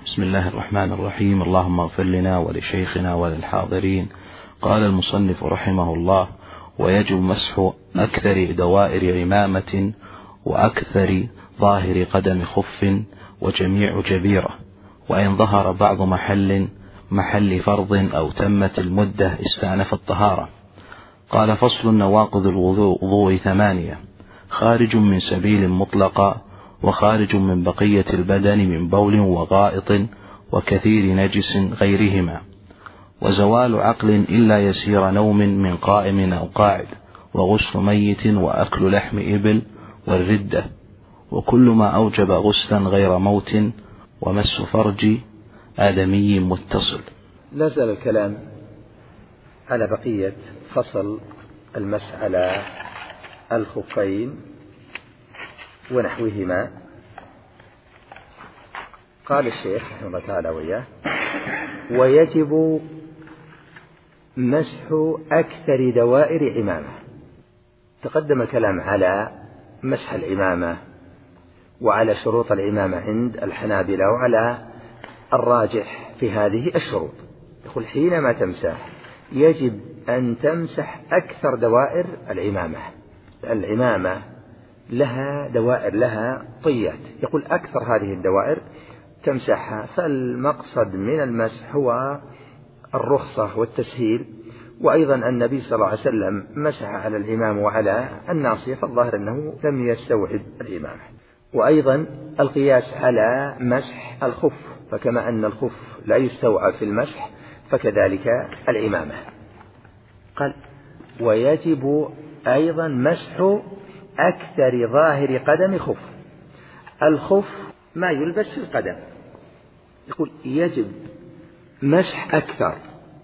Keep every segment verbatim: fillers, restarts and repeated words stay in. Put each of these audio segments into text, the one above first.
بسم الله الرحمن الرحيم. اللهم اغفر لنا ولشيخنا وللحاضرين. قال المصنف رحمه الله: ويجب مسح أكثر دوائر عمامة وأكثر ظاهر قدم خف وجميع جبيرة، وإن ظهر بعض محل محل فرض أو تمت المدة استأنف الطهارة. قال: فصل: نواقض الوضوء ثمانية: خارج من سبيل مطلقا، وخارج من بقية البدن من بول وغائط وكثير نجس غيرهما، وزوال عقل إلا يسير نوم من قائم أو قاعد، وغسل ميت، وأكل لحم إبل، والردة، وكل ما أوجب غسلا غير موت، ومس فرج آدمي متصل. نزل الكلام على بقية فصل المسح على الخفين ونحوهما. قال الشيخ رحمه الله تعالى وإياه: ويجب مسح أكثر دوائر عمامة. تقدم الكلام على مسح العمامة وعلى شروط العمامة عند الحنابلة وعلى الراجح في هذه الشروط. يقول: حينما تمسح يجب أن تمسح أكثر دوائر العمامة. العمامة لها دوائر، لها طيات، يقول أكثر هذه الدوائر تمسحها. فالمقصد من المسح هو الرخصة والتسهيل. وأيضا النبي صلى الله عليه وسلم مسح على العمام وعلى الناصية، فالظاهر أنه لم يستوعب العمامة. وأيضا القياس على مسح الخف، فكما أن الخف لا يستوعب في المسح فكذلك العمامة. قال: ويجب أيضا مسح أكثر ظاهر قدم خف. الخف ما يلبس في القدم، يقول يجب مسح أكثر،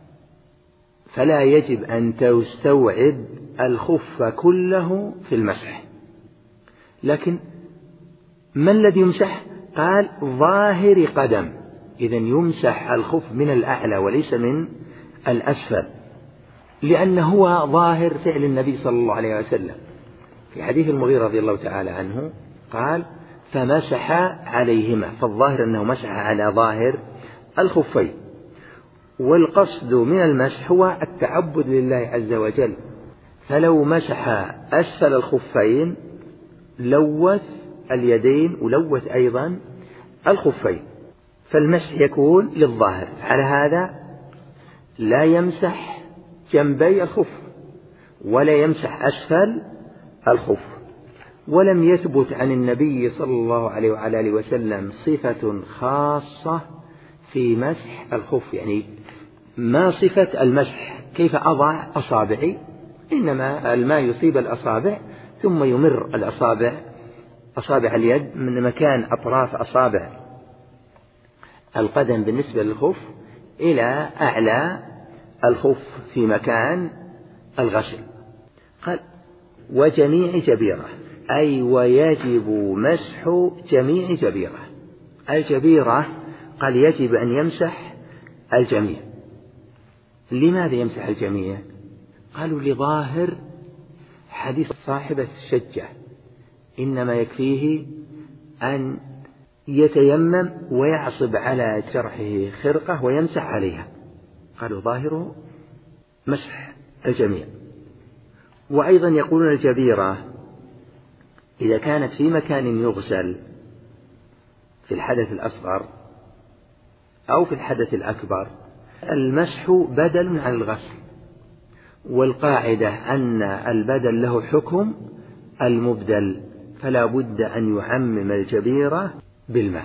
فلا يجب أن تستوعب الخف كله في المسح. لكن ما الذي يمسح؟ قال: ظاهر قدم. إذن يمسح الخف من الأعلى وليس من الأسفل، لأنه هو ظاهر فعل النبي صلى الله عليه وسلم. في حديث المغيرة رضي الله تعالى عنه قال: فمسح عليهما، فالظاهر أنه مسح على ظاهر الخفين. والقصد من المسح هو التعبد لله عز وجل، فلو مسح أسفل الخفين لوث اليدين ولوث أيضا الخفين، فالمسح يكون للظاهر. على هذا لا يمسح جنبي الخف ولا يمسح أسفل الخف. ولم يثبت عن النبي صلى الله عليه وعلى آله وسلم صفة خاصة في مسح الخف، يعني ما صفة المسح كيف أضع أصابعي، إنما الماء يصيب الأصابع ثم يمر الأصابع أصابع اليد من مكان أطراف أصابع القدم بالنسبة للخف إلى أعلى الخف في مكان الغسل. قال: وجميع جبيرة، أي ويجب مسح جميع جبيرة. الجبيرة قال يجب أن يمسح الجميع. لماذا يمسح الجميع؟ قالوا: لظاهر حديث صاحبة الشجة: إنما يكفيه أن يتيمم ويعصب على جرحه خرقة ويمسح عليها. قالوا ظاهره مسح الجميع. وأيضا يقولون الجبيرة إذا كانت في مكان يغسل في الحدث الأصغر أو في الحدث الأكبر المسح بدل عن الغسل، والقاعدة أن البدل له حكم المبدل، فلا بد أن يعمم الجبيرة بالماء.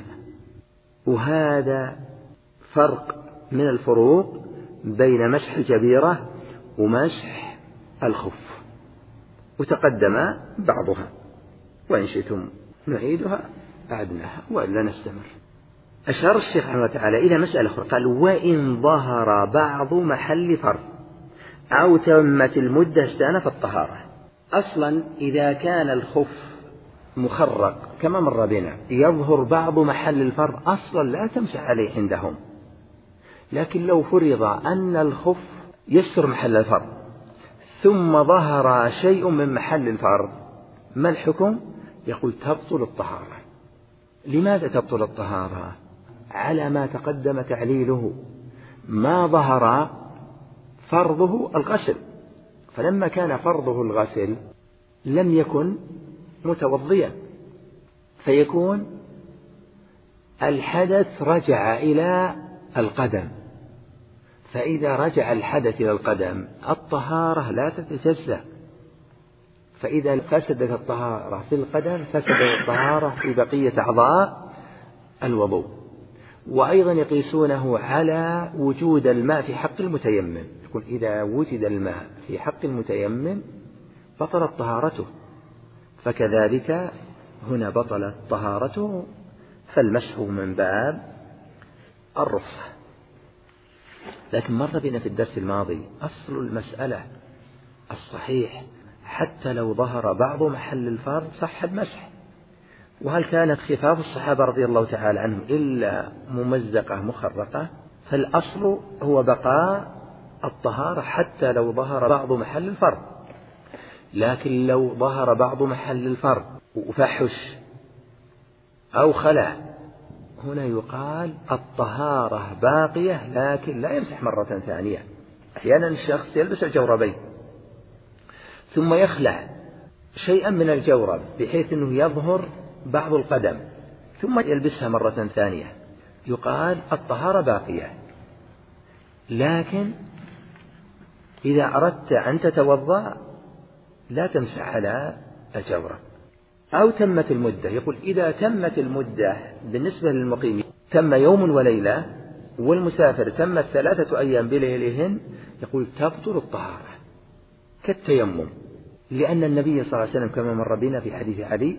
وهذا فرق من الفروق بين مسح الجبيرة ومسح الخف، وتقدم بعضها، وإن شئتم نعيدها أعدناها وإلا نستمر. أشار الشيخ رحمه الله تعالى إلى مسألة أخرى، قال: وإن ظهر بعض محل فرض أو تمت المدة استأنف الطهارة. أصلا إذا كان الخف مخرق كما مر بنا يظهر بعض محل الفرض أصلا لا تمسح عليه عندهم. لكن لو فرض أن الخف يستر محل الفرض ثم ظهر شيء من محل الفرض، ما الحكم؟ يقول: تبطل الطهارة. لماذا تبطل الطهارة؟ على ما تقدم تعليله، ما ظهر فرضه الغسل، فلما كان فرضه الغسل لم يكن متوضيا، فيكون الحدث رجع إلى القدم، فإذا رجع الحدث إلى القدم الطهارة لا تتجزأ، فإذا فسدت الطهارة في القدم فسدت الطهارة في بقية أعضاء الوضوء. وأيضا يقيسونه على وجود الماء في حق المتيمم، يقول إذا وجد الماء في حق المتيمم بطلت طهارته، فكذلك هنا بطلت طهارته، فالمسح من باب الرخصة. لكن مر بنا في الدرس الماضي أصل المسألة الصحيح حتى لو ظهر بعض محل الفرض صح المسح. وهل كانت خفاف الصحابة رضي الله تعالى عنهم إلا ممزقة مخرقة؟ فالأصل هو بقاء الطهارة حتى لو ظهر بعض محل الفرض، لكن لو ظهر بعض محل الفرض وفحش أو خلع هنا يقال الطهارة باقية لكن لا يمسح مرة ثانية. أحيانا الشخص يلبس الجوربين ثم يخلع شيئا من الجورب بحيث أنه يظهر بعض القدم ثم يلبسها مرة ثانية، يقال الطهارة باقية، لكن إذا أردت أن تتوضأ لا تمسح على الجورب. أو تمت المدة، يقول إذا تمت المدة بالنسبة للمقيم تم يوم وليلة والمسافر تمت ثلاثة أيام بليلهن، يقول تبطل الطهارة كالتيمم، لأن النبي صلى الله عليه وسلم كما مر بنا في حديث علي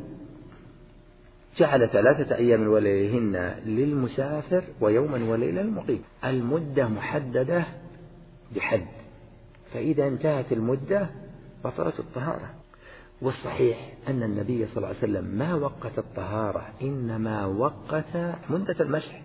جعل ثلاثة أيام وليلهن للمسافر ويوما وليلة للمقيم. المدة محددة بحد، فإذا انتهت المدة بطلت الطهارة. والصحيح أن النبي صلى الله عليه وسلم ما وقت الطهارة، إنما وقت مدة المسح،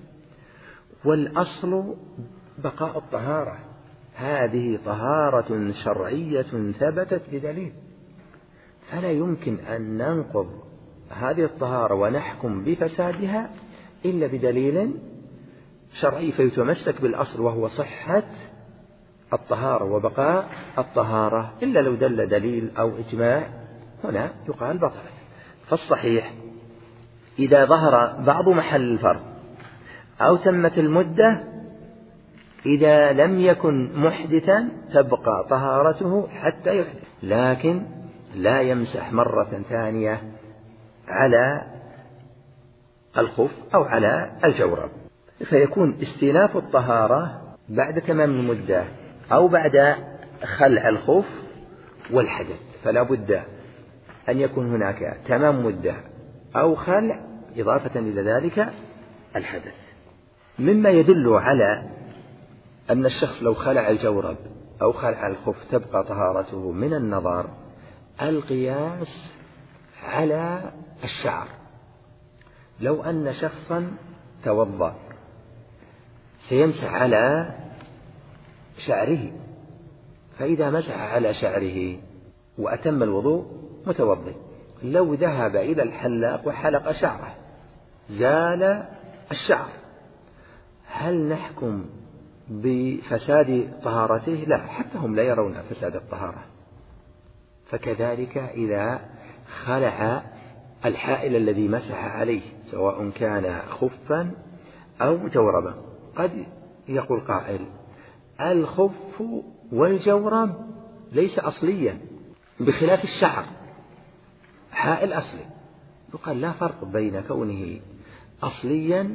والأصل بقاء الطهارة. هذه طهارة شرعية ثبتت بدليل، فلا يمكن أن ننقض هذه الطهارة ونحكم بفسادها إلا بدليل شرعي، فيتمسك بالأصل وهو صحة الطهارة وبقاء الطهارة، إلا لو دل دليل أو إجماع هنا يقال بطلت. فالصحيح إذا ظهر بعض محل الفرض أو تمت المدة إذا لم يكن محدثا تبقى طهارته حتى يحدث، لكن لا يمسح مرة ثانية على الخف أو على الجورب، فيكون استئناف الطهارة بعد تمام المدة أو بعد خلع الخف والحدث، فلا بد أن يكون هناك تمام مدة أو خلع إضافة إلى ذلك الحدث. مما يدل على أن الشخص لو خلع الجورب أو خلع الخف تبقى طهارته من النظر القياس على الشعر. لو أن شخصا توضأ سيمسح على شعره، فإذا مسح على شعره وأتم الوضوء متوضئ، لو ذهب إلى الحلاق وحلق شعره زال الشعر، هل نحكم بفساد طهارته؟ لا، حتى هم لا يرون فساد الطهارة. فكذلك إذا خلع الحائل الذي مسح عليه سواء كان خفا أو جوربا، قد يقول قائل الخف والجورب ليس أصليا بخلاف الشعر حائل أصلي، يقال لا فرق بين كونه أصليا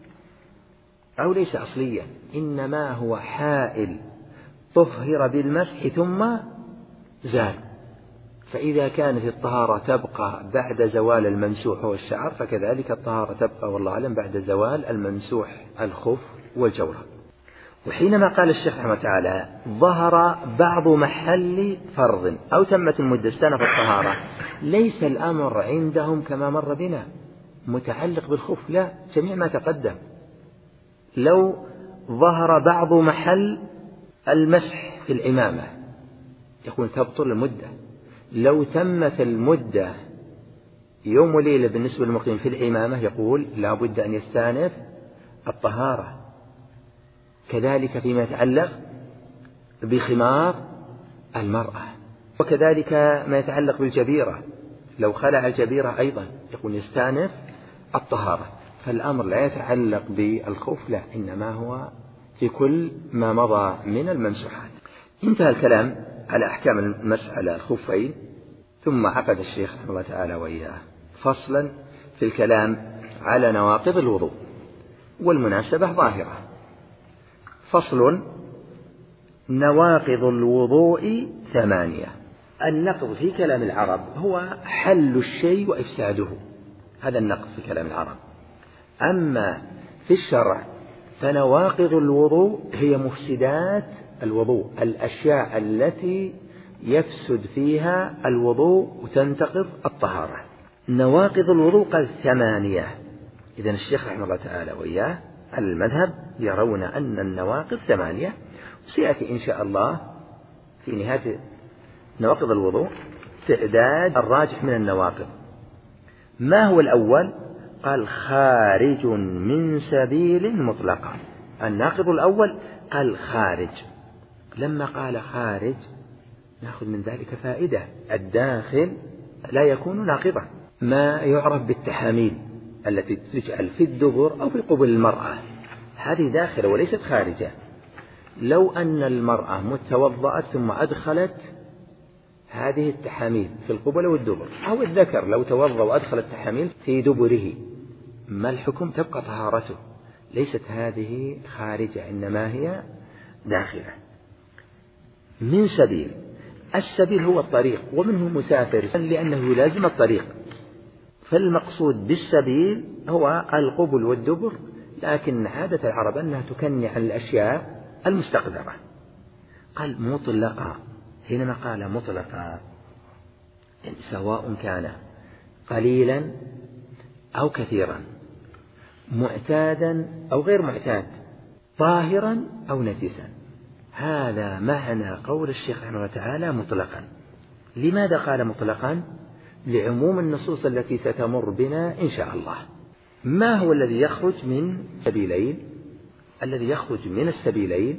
أو ليس أصليا، إنما هو حائل طهر بالمسح ثم زال. فإذا كانت الطهارة تبقى بعد زوال الممسوح والشعر فكذلك الطهارة تبقى والله أعلم بعد زوال الممسوح الخف والجورب. وحينما قال الشيخ رحمه تعالى ظهر بعض محل فرض أو تمت المدة استأنف الطهارة، ليس الأمر عندهم كما مر بنا متعلق بالخف، لا، جميع ما تقدم. لو ظهر بعض محل المسح في العمامة يكون تبطل المدة، لو تمت المدة يوم وليلة بالنسبة للمقيم في العمامة يقول لا بد أن يستأنف الطهارة، كذلك فيما يتعلق بخمار المرأة، وكذلك ما يتعلق بالجبيرة، لو خلع الجبيرة أيضا يكون يستأنف الطهارة. فالأمر لا يتعلق بالخف، لا، إنما هو في كل ما مضى من الممسوحات. انتهى الكلام على أحكام المسح على الخفين، ثم عقد الشيخ رحمه الله تعالى وإياه فصلا في الكلام على نواقض الوضوء، والمناسبة ظاهرة. فصل: نواقض الوضوء ثمانية. النقض في كلام العرب هو حل الشيء وإفساده، هذا النقض في كلام العرب. أما في الشرع فنواقض الوضوء هي مفسدات الوضوء، الأشياء التي يفسد فيها الوضوء وتنتقض الطهارة. نواقض الوضوء قال ثمانية. إذن الشيخ رحمه الله تعالى وإياه المذهب يرون أن النواقض ثمانية، وسيأتي إن شاء الله في نهاية نواقض الوضوء تعداد الراجح من النواقض. ما هو الأول؟ قال خارج من سبيل مطلقا. الناقض الأول قال خارج. لما قال خارج نأخذ من ذلك فائدة، الداخل لا يكون ناقضا، ما يعرف بالتحاميل التي تجعل في الدبر أو في قبل المرأة، هذه داخلة وليست خارجة. لو أن المرأة متوضأت ثم أدخلت هذه التحاميل في القبل والدبر، أو الذكر لو توضأ وأدخل التحاميل في دبره، ما الحكم؟ تبقى طهارته، ليست هذه خارجة إنما هي داخلة. من سبيل، السبيل هو الطريق، ومنه مسافر لأنه يلازم الطريق، فالمقصود بالسبيل هو القبل والدبر، لكن عادة العرب أنها تكني عن الأشياء المستقدرة. قال مطلقة، حينما قال مطلقة يعني سواء كان قليلا أو كثيرا، معتادا أو غير معتاد، طاهرا أو نجسا، هذا معنى قول الشيخ رحمه الله تعالى مطلقا. لماذا قال مطلقا؟ لعموم النصوص التي ستمر بنا إن شاء الله. ما هو الذي يخرج من سبيلين؟ الذي يخرج من السبيلين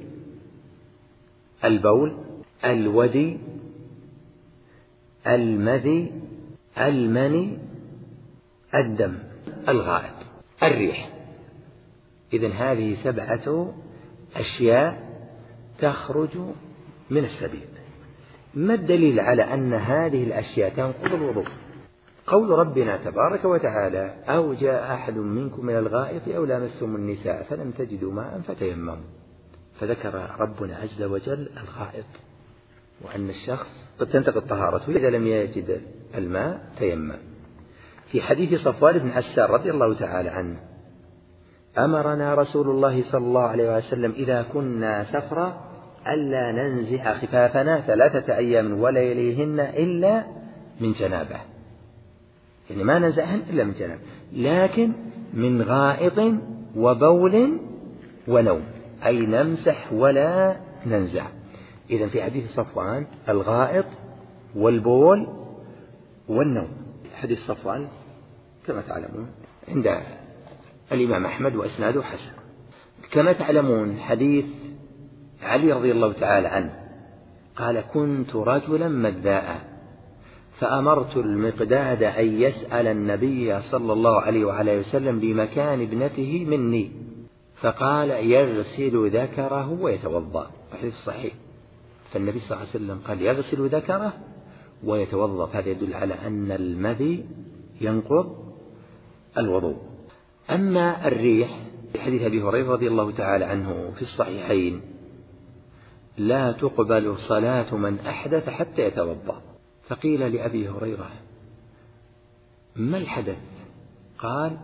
البول، الودي، المذي، المني، الدم، الغائط، الريح. إذن هذه سبعة أشياء تخرج من السبيل. ما الدليل على أن هذه الأشياء تنقض الوضوء؟ قول ربنا تبارك وتعالى: أو جاء أحد منكم من الغائط أو لامستم النساء فلم تجدوا ماء فتيمموا. فذكر ربنا عز وجل الغائط، وأن الشخص قد تنتقض طهارته إذا لم يجد الماء تيمم. في حديث صفوان بن عسار رضي الله تعالى عنه: أمرنا رسول الله صلى الله عليه وسلم إذا كنا سفرا ألا ننزع خفافنا ثلاثة أيام ولياليهن إلا من جنابه، يعني ما ننزعهن إلا من جنابه، لكن من غائط وبول ونوم، أي نمسح ولا ننزع. إذن في حديث صفوان الغائط والبول والنوم. حديث صفوان كما تعلمون عند الإمام أحمد وأسناده حسن. كما تعلمون حديث علي رضي الله تعالى عنه قال: كنت رجلا مذاء فأمرت المقداد أن يسأل النبي صلى الله عليه وعلى وسلم بمكان ابنته مني، فقال: يغسل ذكره ويتوضأ. حديث صحيح. فالنبي صلى الله عليه وسلم قال يغسل ذكره ويتوضأ، هذا يدل على أن المذي ينقض الوضوء. أما الريح في حديث أبي هريرة رضي الله تعالى عنه في الصحيحين: لا تقبل صلاة من أحدث حتى يتوضأ. فقيل لأبي هريرة: ما الحدث؟ قال: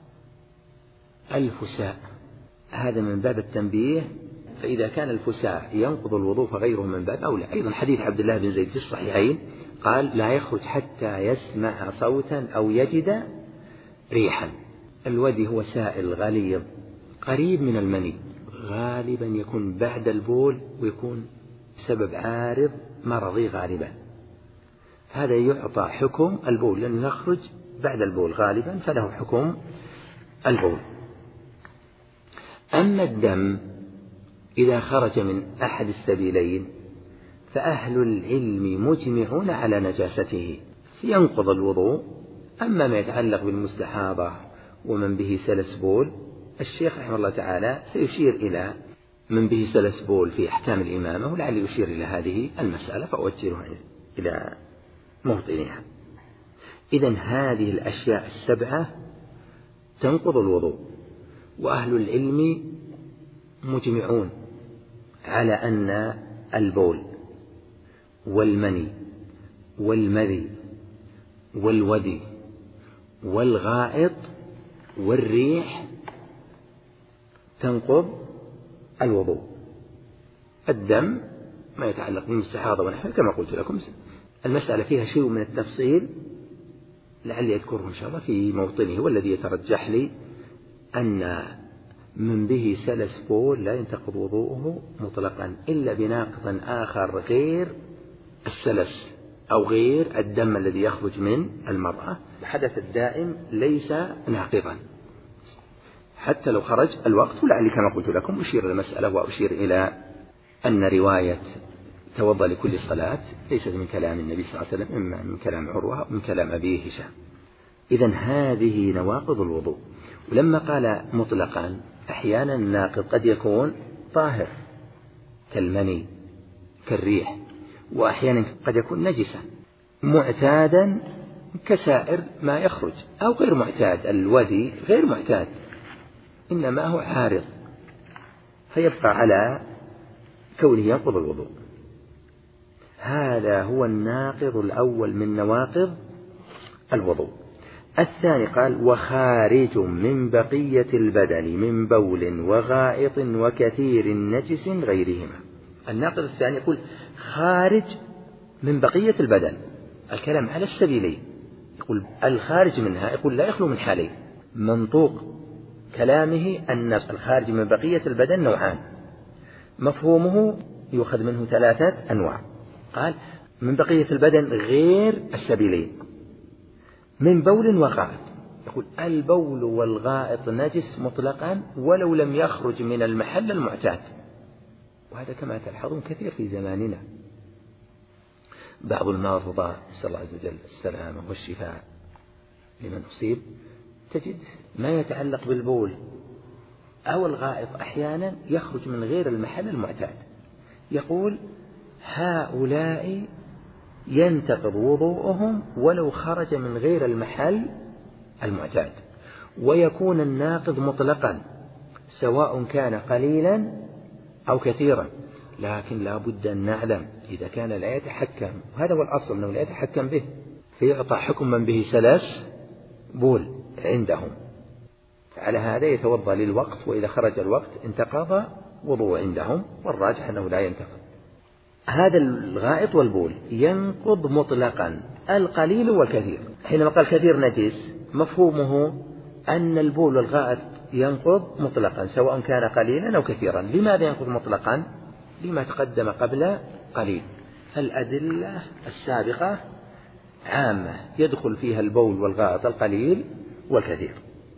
الفساء. هذا من باب التنبيه، فإذا كان الفساء ينقض الوضوء فغيره من باب أولى. أيضا حديث عبد الله بن زيد في الصحيحين قال: لا يخرج حتى يسمع صوتا أو يجد ريحا. الودي هو سائل غليظ قريب من المني، غالبا يكون بعد البول ويكون سبب عارض مرضي غالبا، هذا يعطى حكم البول لأنه يخرج بعد البول غالبا، فله حكم البول. أما الدم إذا خرج من أحد السبيلين فأهل العلم مجمعون على نجاسته ينقض الوضوء. أما ما يتعلق بالمستحاضة ومن به سلس بول، الشيخ رحمه الله تعالى سيشير إلى من به سلس بول في أحكام الإمامة، ولعلي يشير إلى هذه المسألة فأوجهها إلى موطنها. إذن هذه الأشياء السبعة تنقض الوضوء، وأهل العلم مجمعون على أن البول والمني والمذي والودي والغائط والريح تنقض الوضوء. الدم ما يتعلق بالمستحاضة ونحن كما قلت لكم المسألة فيها شيء من التفصيل لعلي أذكره إن شاء الله في موطنه، والذي يترجح لي أن من به سلس بول لا ينتقض وضوءه مطلقا إلا بناقض آخر غير السلس أو غير الدم الذي يخرج من المرأة. الحدث الدائم ليس ناقضا حتى لو خرج الوقت. ولعلي كما قلت لكم أشير المسألة وأشير إلى أن رواية توضأ لكل صلاة ليست من كلام النبي صلى الله عليه وسلم، إما من كلام عروة ومن كلام أبيه هشام. إذن هذه نواقض الوضوء. ولما قال مطلقا أحيانا الناقض قد يكون طاهر كالمني كالريح، وأحيانا قد يكون نجسا معتادا كسائر ما يخرج، أو غير معتاد. الودي غير معتاد إنما هو عارض فيبقى على كونه ينقض الوضوء. هذا هو الناقض الأول من نواقض الوضوء. الثاني قال وخارج من بقية البدن من بول وغائط وكثير نجس غيرهما. الناقض الثاني يقول خارج من بقية البدن، الكلام على السبيلين. يقول الخارج منها يقول لا يخلو من حالين. منطوق كلامه أن الخارج من بقية البدن نوعان، مفهومه يؤخذ منه ثلاثة أنواع. قال من بقية البدن غير السبيلين من بول وغائط. يقول البول والغائط نجس مطلقا ولو لم يخرج من المحل المعتاد، وهذا كما تلحظون كثير في زماننا. بعض المرضى نسأل الله عز وجل السلامة والشفاء لمن أصيب، تجد ما يتعلق بالبول أو الغائط أحيانا يخرج من غير المحل المعتاد. يقول هؤلاء ينتقض وضوءهم ولو خرج من غير المحل المعتاد، ويكون الناقض مطلقا سواء كان قليلا أو كثيرا. لكن لا بد أن نعلم إذا كان لا يتحكم، وهذا هو الأصل أنه لا يتحكم به، فيعطى حكم من به سلس بول عندهم. على هذا يتوضأ للوقت، وإذا خرج الوقت انتقض وضوء عندهم، والراجح أنه لا ينتقض. هذا الغائط والبول ينقض مطلقا القليل والكثير. حينما قال كثير نجس مفهومه أن البول والغائط ينقض مطلقا سواء كان قليلا أو كثيرا. لماذا ينقض مطلقا؟ لما تقدم قبل قليل. الأدلة السابقة عامة يدخل فيها البول والغائط القليل والكثير.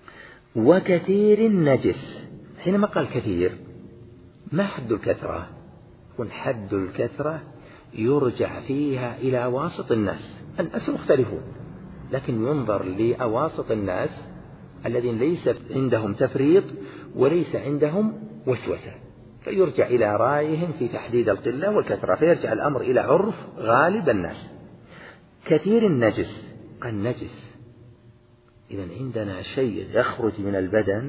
وكثير نجس، حينما قال كثير ما حد الكثرة؟ يكون حد الكثرة يرجع فيها إلى واسط الناس. الناس مختلفون، لكن ينظر لأواسط الناس الذين ليس عندهم تفريط وليس عندهم وسوسة، فيرجع إلى رأيهم في تحديد القلة والكثرة، فيرجع الأمر إلى عرف غالب الناس. كثير النجس قال نجس، إذن عندنا شيء يخرج من البدن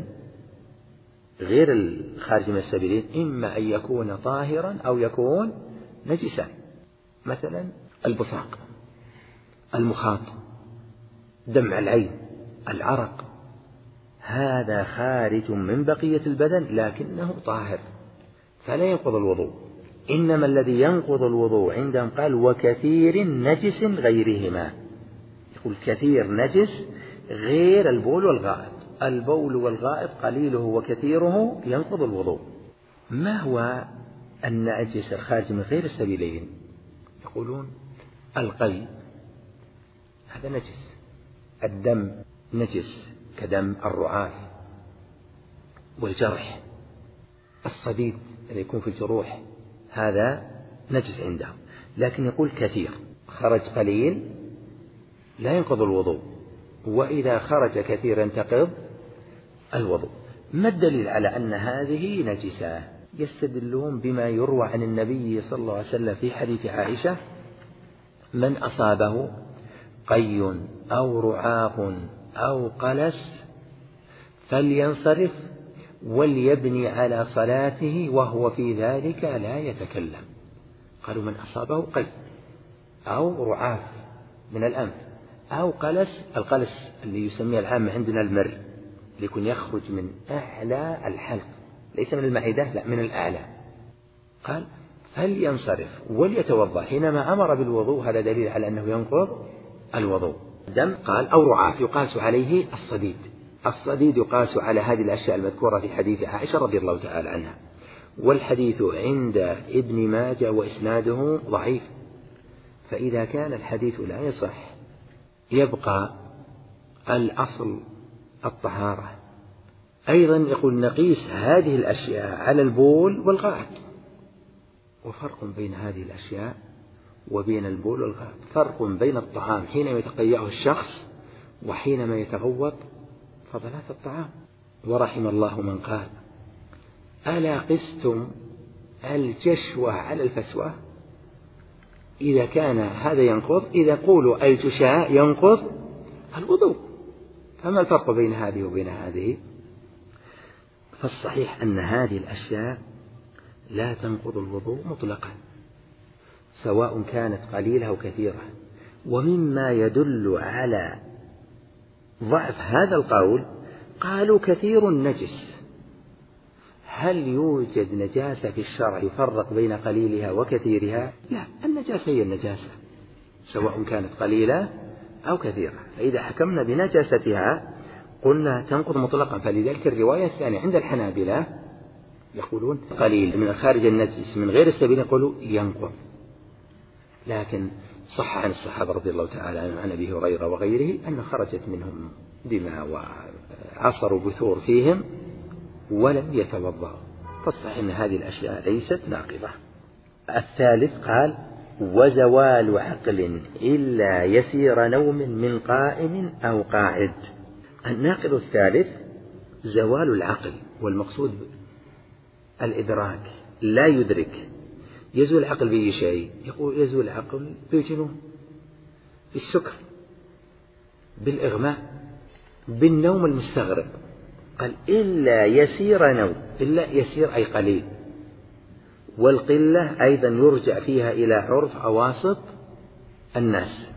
غير الخارج من السبيلين، إما أن يكون طاهرا أو يكون نجسا. مثلا البصاق، المخاط، دمع العين، العرق، هذا خارج من بقية البدن لكنه طاهر فلا ينقض الوضوء. إنما الذي ينقض الوضوء عندهم قال وكثير نجس غيرهما. يقول كثير نجس غير البول والغائط. البول والغائط قليله وكثيره ينقض الوضوء. ما هو النجس الخارج من غير السبيلين؟ يقولون القي هذا نجس، الدم نجس كدم الرعاف والجرح الصديد الذي يكون في الجروح هذا نجس عنده، لكن يقول كثير، خرج قليل لا ينقض الوضوء، وإذا خرج كثير ينتقض الوضوء. ما الدليل على أن هذه نجسة؟ يستدلون بما يروى عن النبي صلى الله عليه وسلم في حديث عائشة: من أصابه قي أو رعاف أو قلس فلينصرف وليبني على صلاته وهو في ذلك لا يتكلم. قالوا من أصابه قي أو رعاف من الأنف أو قلس، القلس اللي يسميه العامة عندنا المر، ليكون يخرج من أعلى الحلق ليس من المعدة، لا من الأعلى. قال فلينصرف وليتوضأ. حينما أمر بالوضوء هذا دليل على أنه ينقض الوضوء. دم قال أو رعاف يقاس عليه الصديد، الصديد يقاس على هذه الأشياء المذكورة في حديث عائشة رضي الله تعالى عنها، والحديث عند ابن ماجه وإسناده ضعيف، فإذا كان الحديث لا يصح يبقى الأصل الطهارة. أيضا يقول نقيس هذه الأشياء على البول والغائط، وفرق بين هذه الأشياء وبين البول والغائط، فرق بين الطعام حينما يتقيأه الشخص وحينما يتغوط فضلات الطعام. ورحم الله من قال ألا قستم الجشوة على الفسوة؟ إذا كان هذا ينقض، إذا قولوا الجشاء ينقض الوضوء، فما الفرق بين هذه وبين هذه؟ فالصحيح أن هذه الأشياء لا تنقض الوضوء مطلقا سواء كانت قليلة أو كثيرة. ومما يدل على ضعف هذا القول قالوا كثير نجس. هل يوجد نجاسة في الشرع يفرق بين قليلها وكثيرها؟ لا، النجاسة هي النجاسة سواء كانت قليلة أو كثيرة. فإذا حكمنا بنجاستها قلنا تنقض مطلقا. فلذلك الرواية الثانية عند الحنابلة يقولون قليل من خارج النجس من غير السبيل يقولوا ينقض، لكن صح عن الصحابة رضي الله تعالى عنهم عن أبي هريرة وغيره أن خرجت منهم دماء وعصروا بثور فيهم ولم يتوضأوا، فالصحيح أن هذه الأشياء ليست ناقضة. الثالث قال وزوال عقل إلا يسير نوم من قائم أو قاعد. الناقض الثالث زوال العقل، والمقصود الإدراك، لا يدرك. يزول العقل بأي شيء؟ يقول يزول العقل بالجنون، بالسكر، بالإغماء، بالنوم المستغرق. قال إلا يسير نوم، إلا يسير أي قليل، والقلة أيضا يرجع فيها إلى عرف أواسط الناس،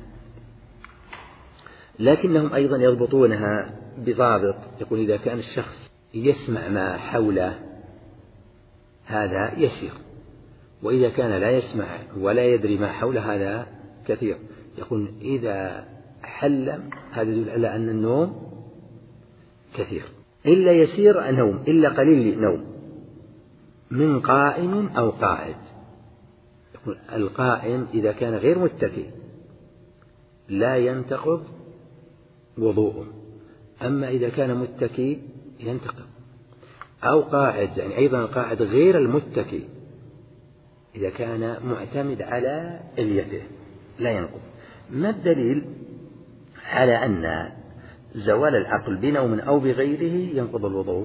لكنهم أيضا يضبطونها بضابط. يقول إذا كان الشخص يسمع ما حوله هذا يسير، وإذا كان لا يسمع ولا يدري ما حوله هذا كثير. يقول إذا حلم هذا يدل على أن النوم كثير. إلا يسير نوم، إلا قليل نوم من قائم أو قاعد. يقول القائم إذا كان غير متكئ لا ينتقض وضوءه، أما إذا كان متكئ ينتقض. أو قاعد، يعني أيضا القاعد غير المتكئ إذا كان معتمد على اليده لا ينقض. ما الدليل على أن زوال العقل بنوم أو بغيره ينقض الوضوء؟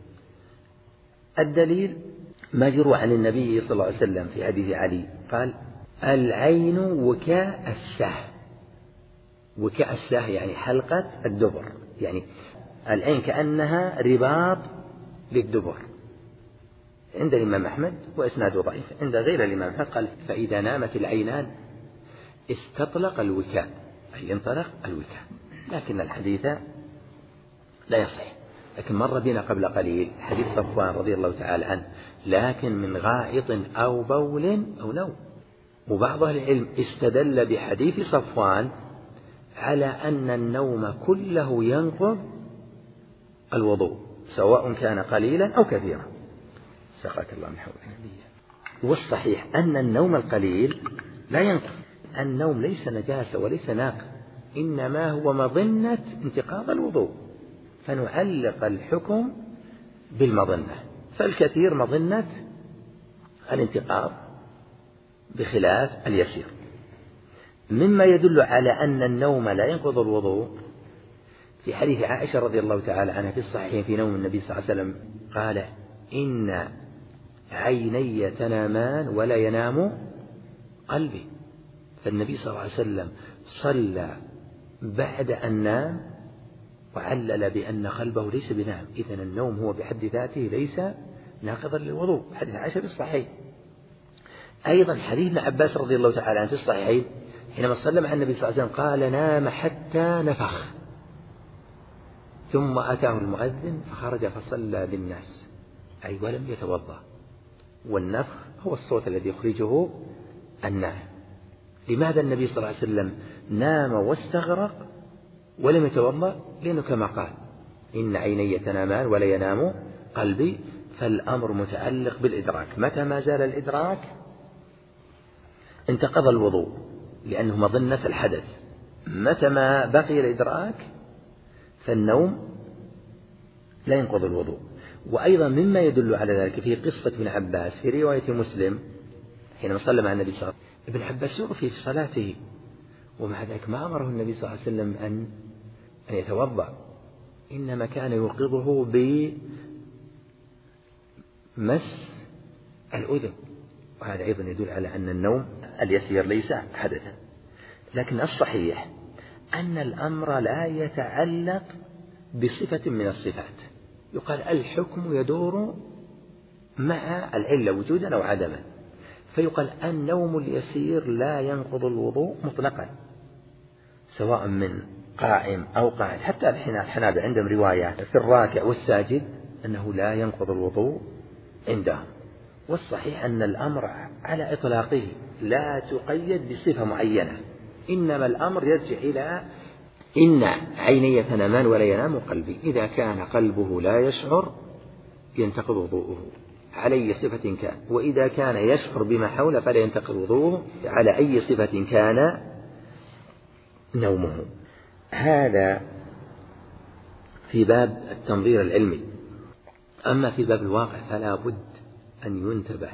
الدليل ما يروى عن النبي صلى الله عليه وسلم في حديث علي قال العين وكاء السه. وكاء السه يعني حلقة الدبر، يعني العين كأنها رباط للدبر. عند الإمام أحمد وإسناده ضعيف، عند غير الإمام أحمد قال فإذا نامت العينان استطلق الوكاء، أي انطلق الوكاء. لكن الحديث لا يصح. لكن مر بنا قبل قليل حديث صفوان رضي الله تعالى عنه لكن من غائط أو بول أو نوم. وبعض أهل العلم استدل بحديث صفوان على أن النوم كله ينقض الوضوء سواء كان قليلا أو كثيرا. سقاك الله من حولنا. والصحيح أن النوم القليل لا ينقض. النوم ليس نجاسة وليس ناقض، إنما هو مظنة انتقاض الوضوء، فنعلق الحكم بالمظنة. فالكثير مظنة الانتقاض بخلاف اليسير. مما يدل على أن النوم لا ينقض الوضوء في حديث عائشة رضي الله تعالى عنها في الصحيح في نوم النبي صلى الله عليه وسلم قال: إن عيني تنامان ولا ينام قلبي. فالنبي صلى الله عليه وسلم صلى بعد أن نام وعلل بأن قلبه ليس بنام، إذن النوم هو بحد ذاته ليس ناقضا للوضوء، حديث عائشة في الصحيح. أيضا حديث ابن عباس رضي الله تعالى عنه في الصحيحين حينما صلى مع النبي صلى الله عليه وسلم قال: نام حتى نفخ، ثم أتاه المؤذن فخرج فصلى بالناس، أي ولم يتوضأ. والنفخ هو الصوت الذي يخرجه النائم. لماذا النبي صلى الله عليه وسلم نام واستغرق ولم يتوضأ؟ لأنه كما قال: إن عيني تنامان ولا ينام قلبي. فالأمر متعلق بالإدراك، متى ما زال الإدراك انتقض الوضوء لأنه مظنة الحدث، متى ما بقي الإدراك فالنوم لا ينقض الوضوء. وأيضا مما يدل على ذلك في قصة ابن عباس في رواية مسلم حينما صلى مع النبي صلى الله عليه وسلم، ابن عباس يغفي في صلاته ومع ذلك ما أمره النبي صلى الله عليه وسلم أن أن يتوضأ، إنما كان يوقظه بمس الأذن، وهذا أيضا يدل على أن النوم اليسير ليس حدثا. لكن الصحيح أن الأمر لا يتعلق بصفة من الصفات، يقال الحكم يدور مع العلة وجودا أو عدما، فيقال النوم اليسير لا ينقض الوضوء مطلقا سواء من قائم أو قاعد. حتى الحنابلة عندهم روايات في الراكع والساجد أنه لا ينقض الوضوء عندهم. والصحيح أن الأمر على إطلاقه لا تقيد بصفة معينة، إنما الأمر يرجع إلى إن عيني تنامان ولا ينام قلبي. إذا كان قلبه لا يشعر ينتقض وضوءه على أي صفة كان، وإذا كان يشعر بما حوله فلا ينتقض وضوءه على أي صفة كان نومه. هذا في باب التنظير العلمي. أما في باب الواقع فلا بد أن ينتبه.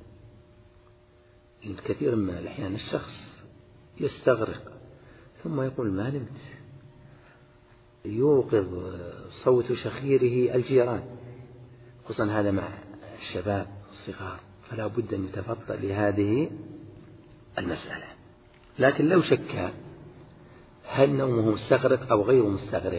كثير من الأحيان الشخص يستغرق ثم يقول ما نمت، يوقظ صوت شخيره الجيران، خصوصا هذا مع الشباب الصغار، فلا بد أن يتفطن لهذه المسألة. لكن لو شك هل نومه مستغرق أو غير مستغرق،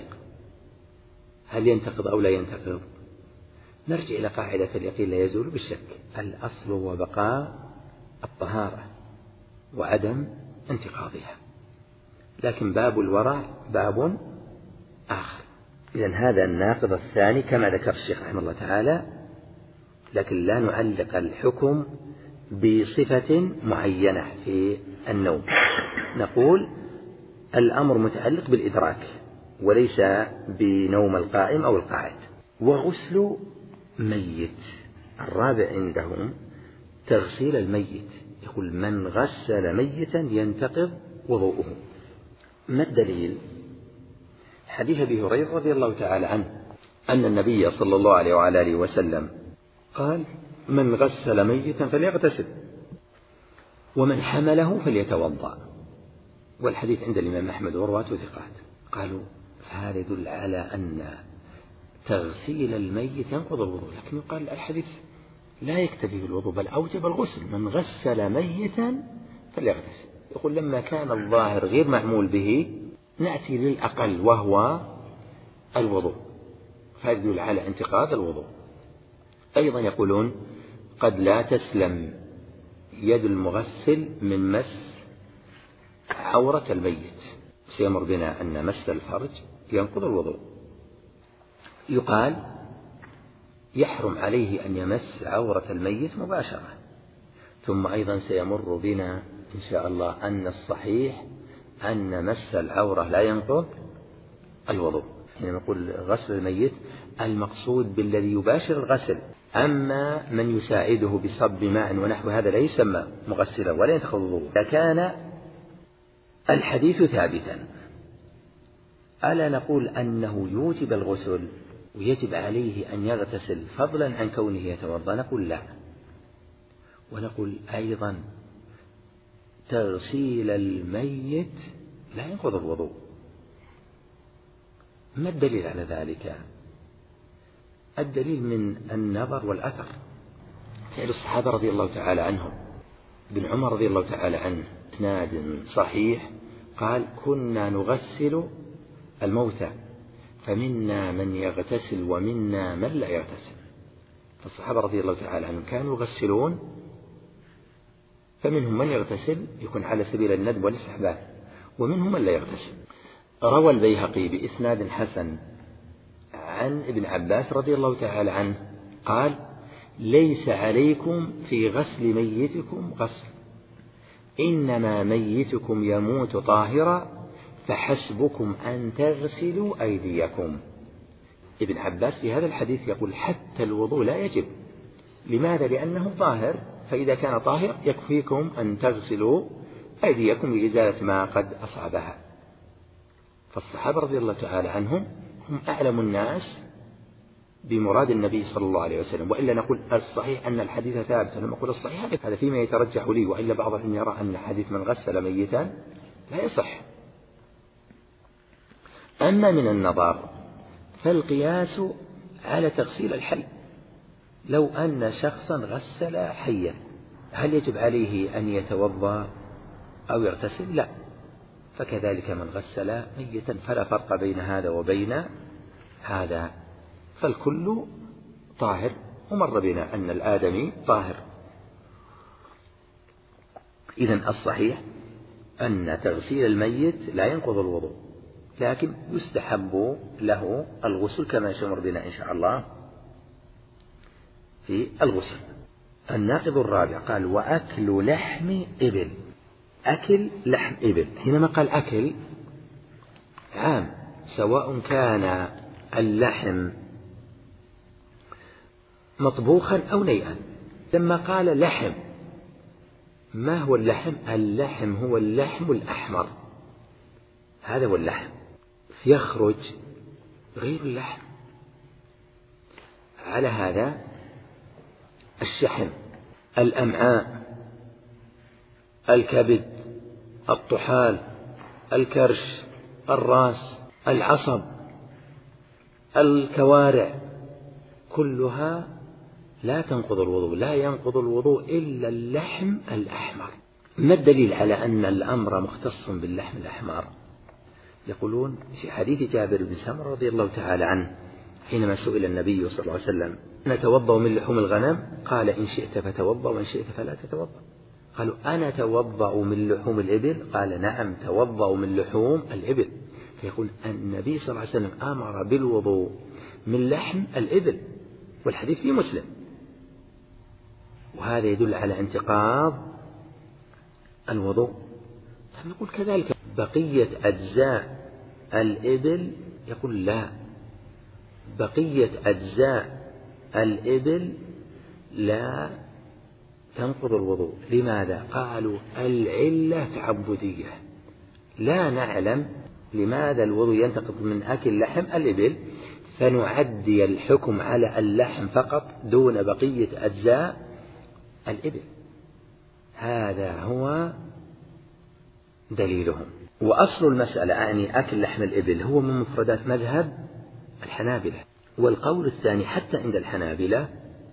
هل ينتقض أو لا ينتقض، نرجع إلى قاعدة اليقين لا يزول بالشك. الأصل هو بقاء الطهارة وعدم انتقاضها، لكن باب الورع باب آخر. إذن هذا الناقض الثاني كما ذكر الشيخ رحمه الله تعالى، لكن لا نعلق الحكم بصفة معينة في النوم، نقول الأمر متعلق بالإدراك وليس بنوم القائم أو القاعد. وغسل ميت، الرابع عندهم تغسيل الميت، يقول من غسل ميتا ينتقض وضوءه. ما الدليل؟ حديث أبي هريرة رضي الله تعالى عنه أن النبي صلى الله عليه وعلى آله وسلم قال من غسل ميتا فليغتسل ومن حمله فليتوضأ. والحديث عند الإمام أحمد ورواته ثقات. قالوا فهذا يدل على أن تغسيل الميت ينقض الوضوء، لكن يقال الحديث لا يكتفي بالوضوء بل أوجب الغسل، من غسل ميتا فليغتسل. يقول لما كان الظاهر غير معمول به نأتي للأقل وهو الوضوء، فيدل على انتقاض الوضوء. أيضا يقولون قد لا تسلم يد المغسل من مس عورة الميت، سيمر بنا أن مس الفرج ينقض الوضوء. يقال يحرم عليه أن يمس عورة الميت مباشرة. ثم أيضا سيمر بنا إن شاء الله أن الصحيح أن مس العورة لا ينقض الوضوء. يعني نقول غسل الميت المقصود بالذي يباشر الغسل، أما من يساعده بصب ماء ونحو هذا لا يسمى مغسلا ولا ينتقض الوضوء. إذا كان الحديث ثابتا ألا نقول أنه يوجب الغسل ويجب عليه أن يغتسل فضلا عن كونه يتوضأ؟ نقول لا. ونقول أيضا تغسيل الميت لا ينقض الوضوء. ما الدليل على ذلك؟ الدليل من النظر والأثر. فعل الصحابة رضي الله تعالى عنهم. ابن عمر رضي الله تعالى عنه إسناد صحيح قال: كنا نغسل الموتى فمنا من يغتسل ومنا من لا يغتسل. فالصحابة رضي الله تعالى عنهم كانوا يغسلون، فمنهم من يغتسل يكون على سبيل الندب والاستحباب، ومنهم من لا يغتسل. روى البيهقي بإسناد حسن عن ابن عباس رضي الله تعالى عنه قال: ليس عليكم في غسل ميتكم غسل، إنما ميتكم يموت طاهرا فحسبكم أن تغسلوا أيديكم. ابن عباس في هذا الحديث يقول حتى الوضوء لا يجب. لماذا؟ لأنه طاهر، فإذا كان طاهر يكفيكم أن تغسلوا أيديكم لإزالة ما قد أصابها. فالصحابة رضي الله تعالى عنهم هم أعلم الناس بمراد النبي صلى الله عليه وسلم. وإلا نقول الصحيح أن الحديث ثابت. لما أقول الصحيح هذا فيما يترجح لي، وإلا بعضهم يرى أن حديث من غسل ميتا لا يصح. أما من النظر فالقياس على تغسيل الحي. لو أن شخصا غسل حيا هل يجب عليه أن يتوضأ أو يغتسل؟ لا. فكذلك من غسل ميتا، فلا فرق بين هذا وبين هذا، فالكل طاهر. ومر بنا أن الآدمي طاهر. إذن الصحيح أن تغسيل الميت لا ينقض الوضوء، لكن يستحب له الغسل كما سيمر بنا إن شاء الله في الغسل. الناقض الرابع قال: وأكل لحم إبل. أكل لحم إبل، حينما قال أكل عام، سواء كان اللحم مطبوخا أو نيئا. لما قال لحم، ما هو اللحم؟ اللحم هو اللحم الأحمر، هذا هو اللحم. يخرج غير اللحم. على هذا الشحم، الأمعاء، الكبد، الطحال، الكرش، الراس، العصب، الكوارع، كلها لا تنقض الوضوء. لا ينقض الوضوء إلا اللحم الأحمر. ما الدليل على أن الأمر مختص باللحم الأحمر؟ يقولون في حديث جابر بن سمرة رضي الله تعالى عنه حينما سئل النبي صلى الله عليه وسلم: نتوضأ من لحوم الغنم؟ قال: إن شئت فتوضأ وإن شئت فلا تتوضأ. قالوا: أنا توضأ من لحوم الإبل؟ قال: نعم، توضأ من لحوم الإبل. فيقول النبي صلى الله عليه وسلم أمر بالوضوء من لحم الإبل، والحديث في مسلم، وهذا يدل على انتقاض الوضوء. نقول كذلك بقية أجزاء الإبل، يقول لا، بقية أجزاء الإبل لا تنقض الوضوء. لماذا؟ قالوا العلة تعبدية، لا نعلم لماذا الوضوء ينتقض من أكل لحم الإبل، فنعدي الحكم على اللحم فقط دون بقية أجزاء الإبل. هذا هو دليلهم. وأصل المسألة أعني أكل لحم الإبل هو من مفردات مذهب الحنابلة. والقول الثاني حتى عند الحنابلة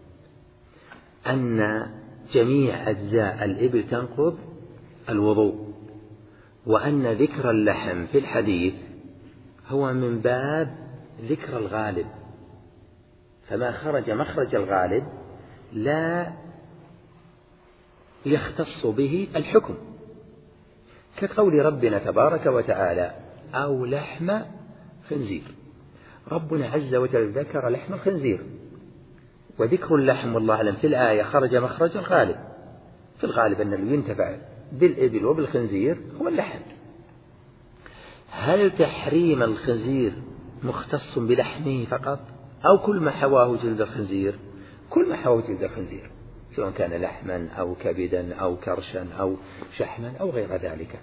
أن جميع أجزاء الإبل تنقض الوضوء، وأن ذكر اللحم في الحديث هو من باب ذكر الغالب، فما خرج مخرج الغالب لا يختص به الحكم، كقول ربنا تبارك وتعالى: أو لحم خنزير. ربنا عز وجل ذكر لحم الخنزير، وذكر اللحم والله أعلم في الآية خرج مخرج الغالب. في الغالب أن اللي ينتفع بالإبل وبالخنزير هو اللحم. هل تحريم الخنزير مختص بلحمه فقط، أو كل ما حواه جلد الخنزير؟ كل ما حواه جلد الخنزير، سواء كان لحما أو كبدا أو كرشا أو شحما أو غير ذلك.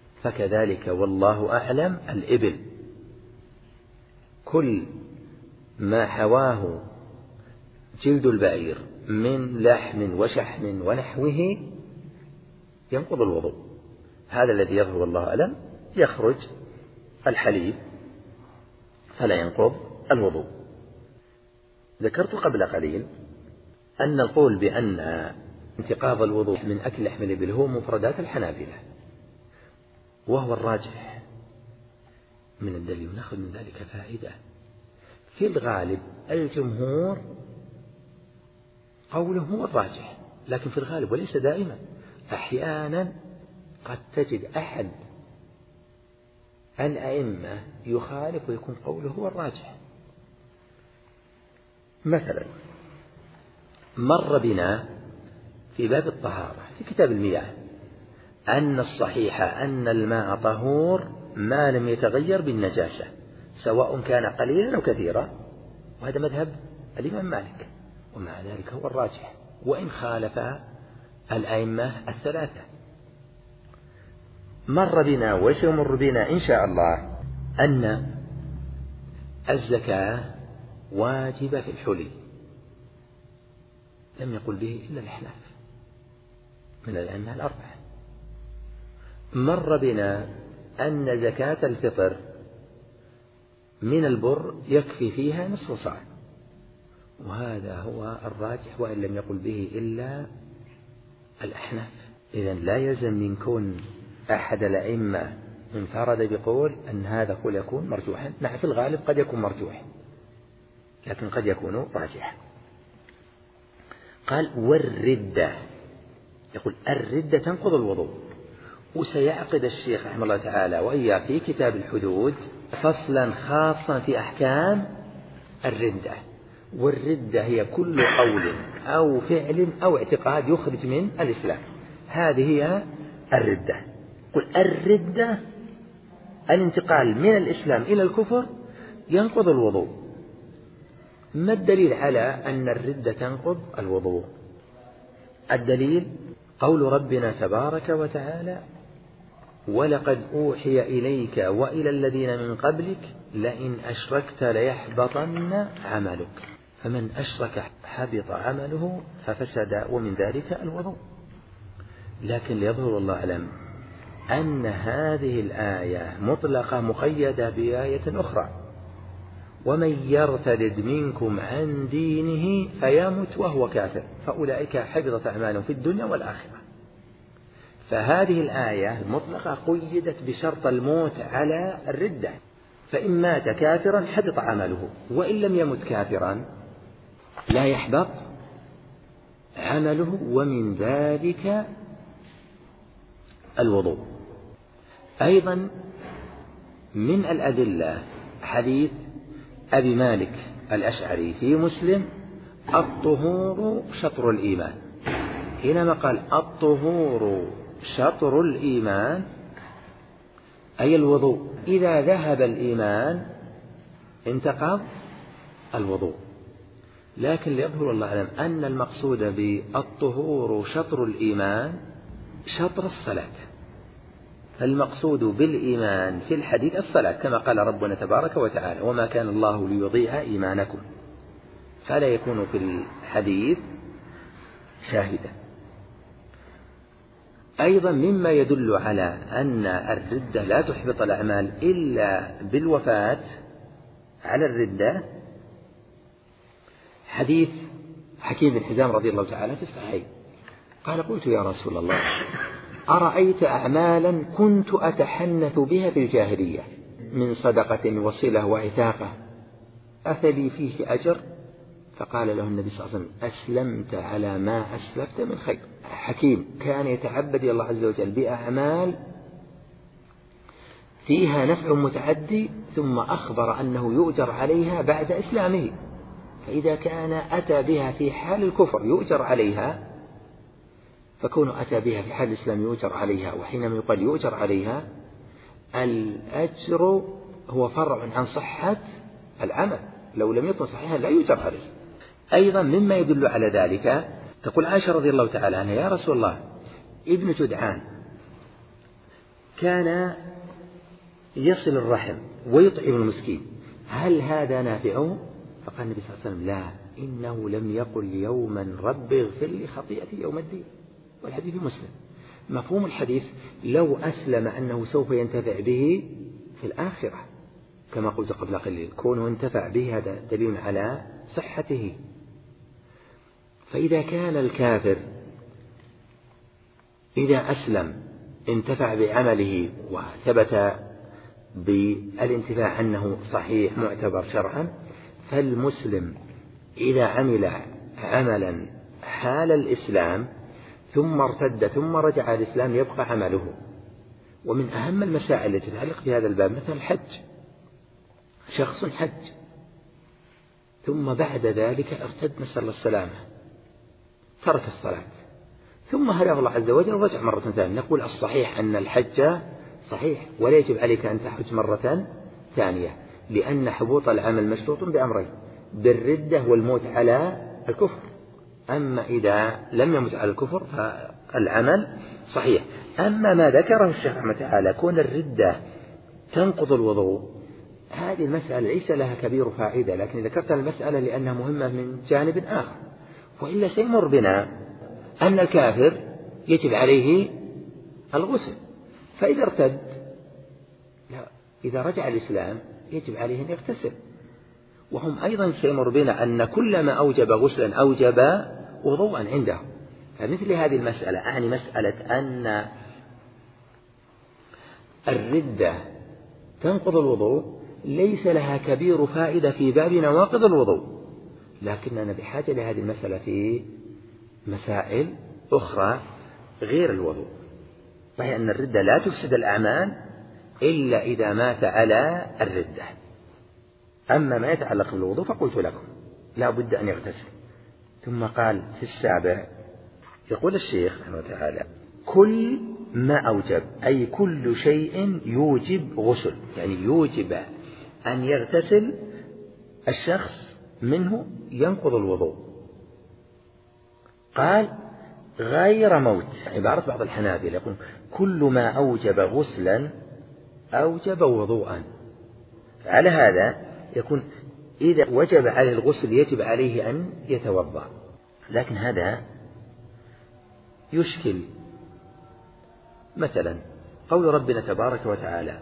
فكذلك والله أعلم الإبل، كل ما حواه جلد البعير من لحم وشحم ونحوه ينقض الوضوء. هذا الذي يظهر الله أعلم. يخرج الحليب فلا ينقض الوضوء. ذكرت قبل قليل أن القول بأن انتقاض الوضوء من أكل لحم الإبل هو مفردات الحنابلة، وهو الراجح من الدليل. نأخذ من ذلك فائدة. في الغالب الجمهور قوله هو الراجح، لكن في الغالب وليس دائما. أحيانا قد تجد أحد الأئمة يخالف ويكون قوله هو الراجح. مثلا مر بنا في باب الطهارة في كتاب المياه أن الصحيح أن الماء طهور ما لم يتغير بالنجاسة سواء كان قليلا أو كثيرا، وهذا مذهب الإمام مالك، ومع ذلك هو الراجح وإن خالف الأئمة الثلاثة. مر بنا وسيمر بنا إن شاء الله أن الزكاة واجبة في الحلي، لم يقل به إلا الأحناف من الأئمة الأربعة. مر بنا أن زكاة الفطر من البر يكفي فيها نصف صاع، وهذا هو الراجح وإن لم يقل به إلا الأحناف. إذن لا يلزم من كون أحد الأئمة انفرد بقول أن هذا قول يكون مرجوحا. نعم، في الغالب قد يكون مرجوح لكن قد يكون راجحا. قال والردة، يقول الردة تنقض الوضوء. وسيعقد الشيخ رحمه الله تعالى وإياه في كتاب الحدود فصلا خاصا في أحكام الردة. والردة هي كل قول أو فعل أو اعتقاد يخرج من الإسلام، هذه هي الردة. قل الردة الانتقال من الإسلام إلى الكفر ينقض الوضوء. ما الدليل على أن الردة تنقض الوضوء؟ الدليل قول ربنا تبارك وتعالى ولقد أوحي إليك وإلى الذين من قبلك لئن أشركت ليحبطن عملك. فمن أشرك حبط عمله ففسد ومن ذلك الوضوء. لكن ليظهر الله أعلم أن هذه الآية مطلقة مقيدة بآية أخرى ومن يرتد منكم عن دينه فيمت وهو كافر فأولئك حبطت أعمالهم في الدنيا والآخرة. فهذه الآية المطلقة قيدت بشرط الموت على الردة، فإن مات كافرا حبط عمله، وإن لم يمت كافرا لا يحبط عمله، ومن ذلك الوضوء. أيضا من الأدلة حديث أبي مالك الأشعري في مسلم الطهور شطر الإيمان. حينما قال الطهور شطر الإيمان أي الوضوء، إذا ذهب الإيمان انتقض الوضوء. لكن ليظهر الله أعلم أن المقصود بالطهور شطر الإيمان شطر الصلاة. المقصود بالإيمان في الحديث الصلاة، كما قال ربنا تبارك وتعالى وما كان الله ليضيع إيمانكم، فلا يكون في الحديث شاهدا. أيضا مما يدل على أن الردة لا تحبط الأعمال إلا بالوفاة على الردة حديث حكيم بن حزام رضي الله تعالى في الصحيح قال قلت يا رسول الله أرأيت أعمالا كنت أتحنث بها في الجاهلية من صدقة وصلة وعتاقة أفلي فيه أجر؟ فقال له النبي صلى الله عليه وسلم أسلمت على ما أسلفت من خير. حكيم كان يتعبد الله عز وجل بأعمال فيها نفع متعدي ثم أخبر أنه يؤجر عليها بعد إسلامه، فإذا كان أتى بها في حال الكفر يؤجر عليها، فكونه أتى بها في حال الإسلام يؤجر عليها. وحينما يقال يؤجر عليها الأجر هو فرع عن صحة العمل، لو لم يكن صحيحا لا يؤجر عليه. أيضا مما يدل على ذلك تقول عائشة رضي الله تعالى عنها يا رسول الله ابن جدعان كان يصل الرحم ويطعم المسكين، هل هذا نافعه؟ فقال النبي صلى الله عليه وسلم: لا، إنه لم يقل يوما رب اغفر لي خطيئتي يوم الدين، والحديث في مسلم. مفهوم الحديث لو أسلم أنه سوف ينتفع به في الآخرة كما قلت قبل قليل، كونه انتفع به هذا دليل على صحته. فإذا كان الكافر إذا أسلم انتفع بعمله وثبت بالانتفاع أنه صحيح معتبر شرعا، فالمسلم إذا عمل عملا حال الإسلام ثم ارتد ثم رجع الإسلام يبقى عمله. ومن أهم المسائل التي تتعلق بهذا الباب مثل الحج، شخص حج ثم بعد ذلك ارتد نسأل الله السلامة، ترك الصلاة، ثم هداه الله عز وجل ورجع مرة ثانية، نقول الصحيح أن الحج صحيح ولا يجب عليك أن تحج مرة ثانية، لأن حبوط العمل مشروط بأمرين: بالردة والموت على الكفر. أما إذا لم يمت على الكفر فالعمل صحيح. أما ما ذكره الشيخ رحمه تعالى كون الردة تنقض الوضوء، هذه المسألة ليس لها كبير فائدة، لكن ذكرت المسألة لأنها مهمة من جانب آخر، وإلا سيمر بنا أن الكافر يجب عليه الغسل، فإذا ارتد لا إذا رجع الإسلام يجب عليه أن يغتسل. وهم أيضا سيمر بنا أن كل ما أوجب غسلا أوجب وضوءا عنده. فمثل هذه المسألة أعني مسألة أن الردة تنقض الوضوء ليس لها كبير فائدة في باب نواقض الوضوء، لكننا بحاجة لهذه المسألة في مسائل أخرى غير الوضوء، وهي أن الردة لا تفسد الأعمال إلا إذا مات على الردة. أما ما يتعلق بالوضوء فقلت لكم لا بد أن يغتسل. ثم قال في السابع، يقول الشيخ رحمه الله تعالى: كل ما أوجب، أي كل شيء يوجب غسل، يعني يوجب أن يغتسل الشخص منه ينقض الوضوء. قال غير موت، عبارة بعض الحنابلة يقول كل ما أوجب غسلا أوجب وضوءا. على هذا يكون إذا وجب عليه الغسل يجب عليه أن يتوضأ، لكن هذا يشكل. مثلا قول ربنا تبارك وتعالى: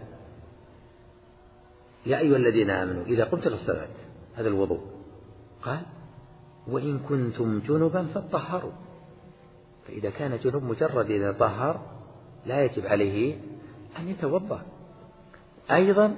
يا أيها الذين آمنوا إذا قمت للصلاة، هذا الوضوء. قال: وإن كنتم جنبا فاطهروا. فإذا كان جنب مجرد إذا طهر لا يجب عليه أن يتوضأ. أيضا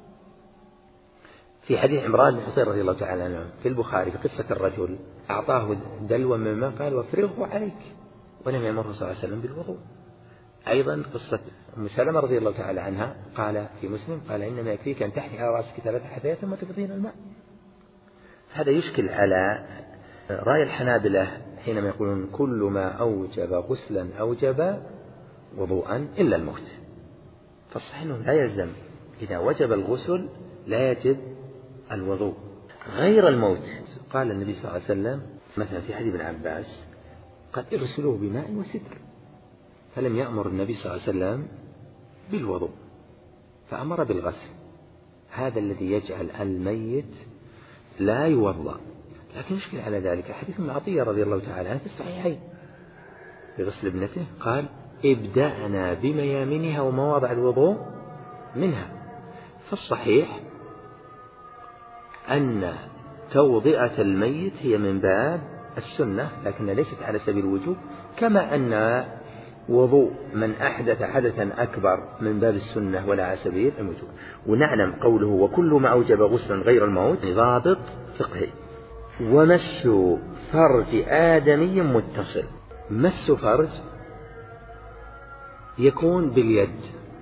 في حديث عمران بن حصين رضي الله تعالى عنه في البخاري في قصة الرجل أعطاه دلوا من ماء قال: وافرغه عليك، ولم يأمره صلى الله عليه وسلم بالوضوء. أيضا قصة أم سلمة رضي الله تعالى عنها قال في مسلم قال: إنما يكفيك أن تحني على رأسك ثلاث حثيات ثم تفضين الماء. هذا يشكل على رأي الحنابلة حينما يقولون كل ما أوجب غسلا أوجب وضوءا إلا الموت. فالصحيح أنه لا يلزم إذا وجب الغسل لا يجب الوضوء. غير الموت قال النبي صلى الله عليه وسلم مثلا في حديث ابن عباس قد اغسلوه بماء وسدر، فلم يأمر النبي صلى الله عليه وسلم بالوضوء فأمر بالغسل. هذا الذي يجعل الميت لا يوضأ. لكن يشكل على ذلك حديث ابن عطية رضي الله تعالى عنه في الصحيحين في غسل ابنته قال: ابدأنا بميامنها ومواضع الوضوء منها. فالصحيح أن توضئة الميت هي من باب السنة لكنها ليست على سبيل الوجوب، كما أن وضوء من أحدث حدثا أكبر من باب السنة ولا على سبيل الوجوب. ونعلم قوله وكل ما أوجب غسلا غير الموت ضابط فقهي. ومس فرج آدمي متصل، مس فرج يكون باليد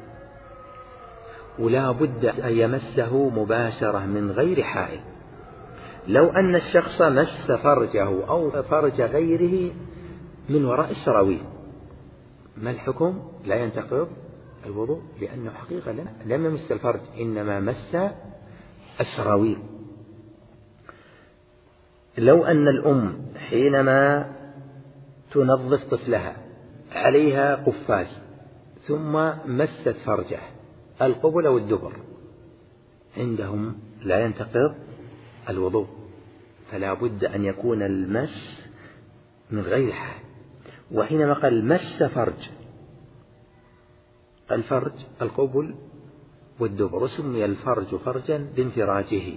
ولا بد أن يمسه مباشرة من غير حائل. لو أن الشخص مس فرجه أو فرج غيره من وراء السراويل ما الحكم؟ لا ينتقض الوضوء، لأنه حقيقة لم يمس الفرج إنما مس السراويل. لو أن الأم حينما تنظف طفلها عليها قفاز ثم مست فرجه القبل والدبر عندهم لا ينتقض الوضوء، فلا بد أن يكون المس من غير حال. وحينما قال مس فرج، الفرج القبل والدبر، سمي الفرج فرجا بانفراجه.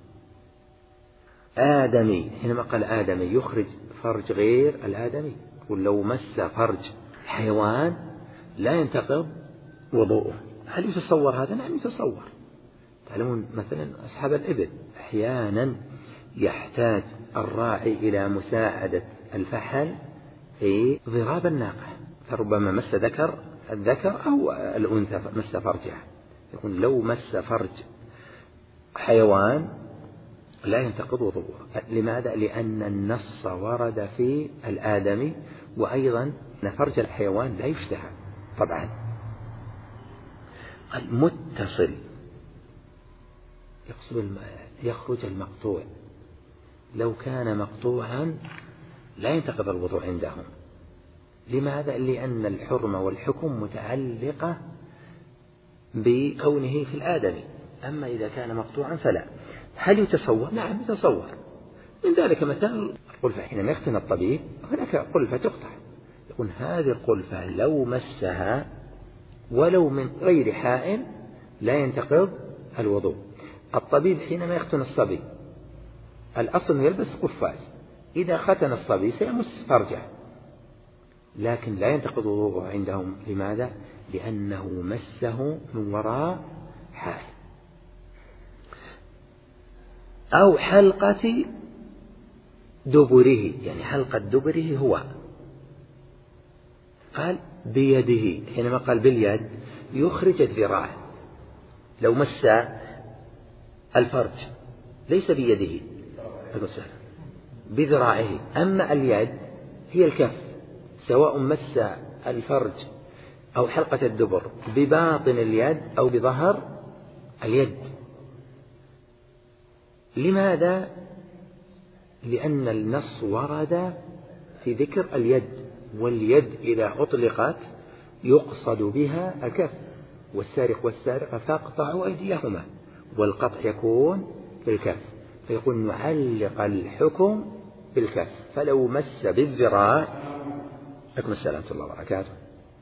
آدمي، حينما قال آدمي يخرج فرج غير الآدمي. يقول لو مس فرج حيوان لا ينتقض وضوءه. هل يتصور هذا؟ نعم يتصور. تعلمون مثلا أصحاب الإبل أحيانا يحتاج الراعي إلى مساعدة الفحل في ضراب الناقة، فربما مس ذكر الذكر أو الأنثى مس فرجها. يقول لو مس فرج حيوان لا ينتقض وضوءه. لماذا؟ لأن النص ورد في الآدمي، وأيضا أن فرج الحيوان لا يشتهى طبعا. قال متصل، يقصد يخرج المقطوع. لو كان مقطوعا لا ينتقض الوضوء عندهم. لماذا؟ لأن الحرمة والحكم متعلقة بكونه في الآدمي، أما إذا كان مقطوعا فلا. هل يتصور؟ نعم يتصور. من ذلك مثلا القلفة، حينما يختن الطبيب هناك قلفة تقطع، يقول هذه القلفة لو مسها ولو من غير حائل لا ينتقض الوضوء. الطبيب حينما يختن الصبي الأصل يلبس قفاز، إذا ختن الصبي سيمس فرجه، لكن لا ينتقض وضوءه عندهم. لماذا؟ لأنه مسه من وراء حائل. أو حلقة دبره، يعني حلقة دبره هو، قال بيده، حينما قال باليد يخرج الذراع. لو مس الفرج ليس بيده بذراعه، أما اليد هي الكف، سواء مس الفرج أو حلقة الدبر بباطن اليد أو بظهر اليد. لماذا؟ لأن النص ورد في ذكر اليد، واليد إذا أطلقت يقصد بها الكف، والسارق والسارقة فاقطعوا أيديهما، والقطع يكون بالكف، فيكون نعلق الحكم بالكف. فلو مس بالذراع، عليكم السلام ورحمة الله وبركاته،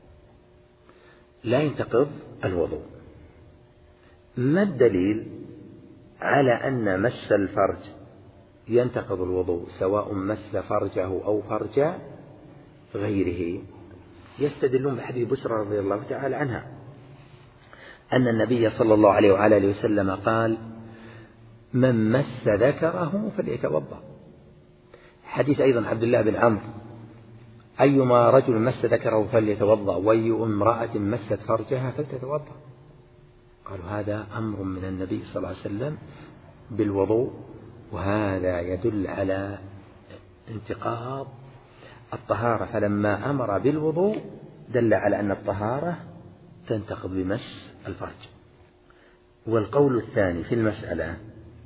لا ينتقض الوضوء. ما الدليل على أن مس الفرج ينتقض الوضوء سواء مس فرجه أو فرج غيره؟ يستدلون بحديث بسرى رضي الله تعالى عنها أن النبي صلى الله عليه وعلى آله وسلم قال من مس ذكره فليتوضأ. حديث أيضا عبد الله بن عمرو أيما رجل مس ذكره فليتوضأ وأي امرأة مست فرجها فلتتوضأ. قالوا هذا أمر من النبي صلى الله عليه وسلم بالوضوء، وهذا يدل على انتقاض الطهارة، فلما أمر بالوضوء دل على أن الطهارة تنتقض بمس الفرج. والقول الثاني في المسألة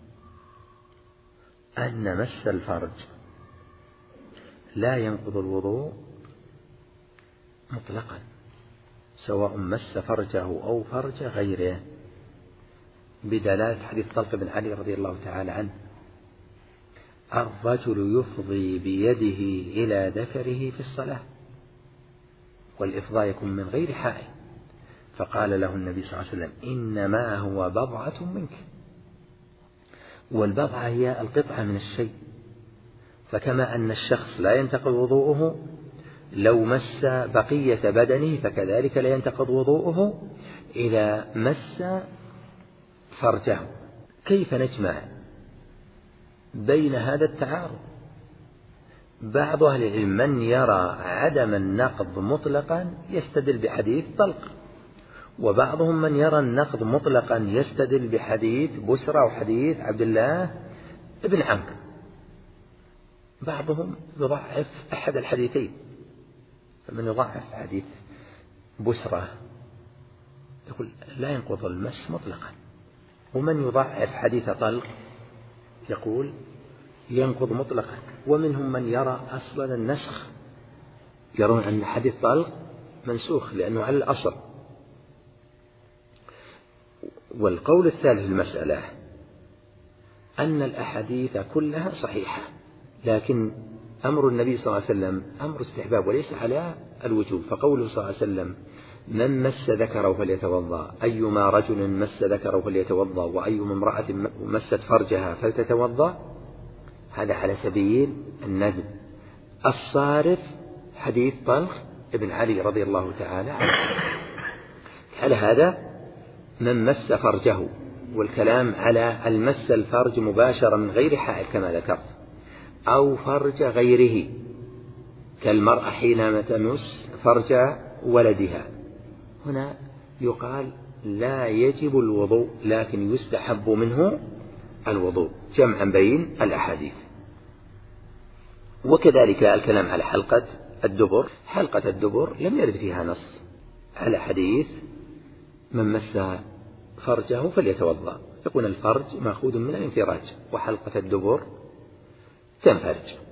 أن مس الفرج لا ينقض الوضوء مطلقا، سواء مس فرجه أو فرج غيره، بدلالة حديث طلق بن علي رضي الله تعالى عنه الرجل يفضي بيده إلى ذكره في الصلاة، والإفضاء يكون من غير حائل، فقال له النبي صلى الله عليه وسلم إنما هو بضعة منك، والبضعة هي القطعة من الشيء. فكما أن الشخص لا ينتقض وضوءه لو مس بقية بدنه، فكذلك لا ينتقض وضوءه إذا مس فرجه. كيف نجمع بين هذا التعارض؟ بعض أهل العلم من يرى عدم النقض مطلقا يستدل بحديث طلق، وبعضهم من يرى النقض مطلقا يستدل بحديث بسرى وحديث عبد الله بن عمرو. بعضهم يضعف أحد الحديثين، فمن يضعف حديث بسرى يقول لا ينقض المس مطلقا، ومن يضعف حديث طلق يقول ينقض مطلقا، ومنهم من يرى أصلا النسخ، يرون أن حديث طلق منسوخ لأنه على الأصل. والقول الثالث المسألة أن الأحاديث كلها صحيحة، لكن أمر النبي صلى الله عليه وسلم أمر استحباب وليس على الوجوب. فقوله صلى الله عليه وسلم من مس ذكره فليتوضأ، أيما رجل مس ذكره فليتوضأ، وأيما امرأة مست فرجها فلتتوضأ، هذا على سبيل الندب. الصارف حديث طلق ابن علي رضي الله تعالى عنه. على هذا من مس فرجه، والكلام على المس الفرج مباشرة من غير حائل كما ذكرت، أو فرج غيره كالمرأة حينما تمس فرج ولدها، هنا يقال لا يجب الوضوء لكن يستحب منه الوضوء، جمعا بين الأحاديث. وكذلك الكلام على حلقة الدبر. حلقة الدبر لم يرد فيها نص على حديث من مس فرجه فليتوضأ، يكون الفرج مأخوذ من الانفراج، وحلقة الدبر تنفرج.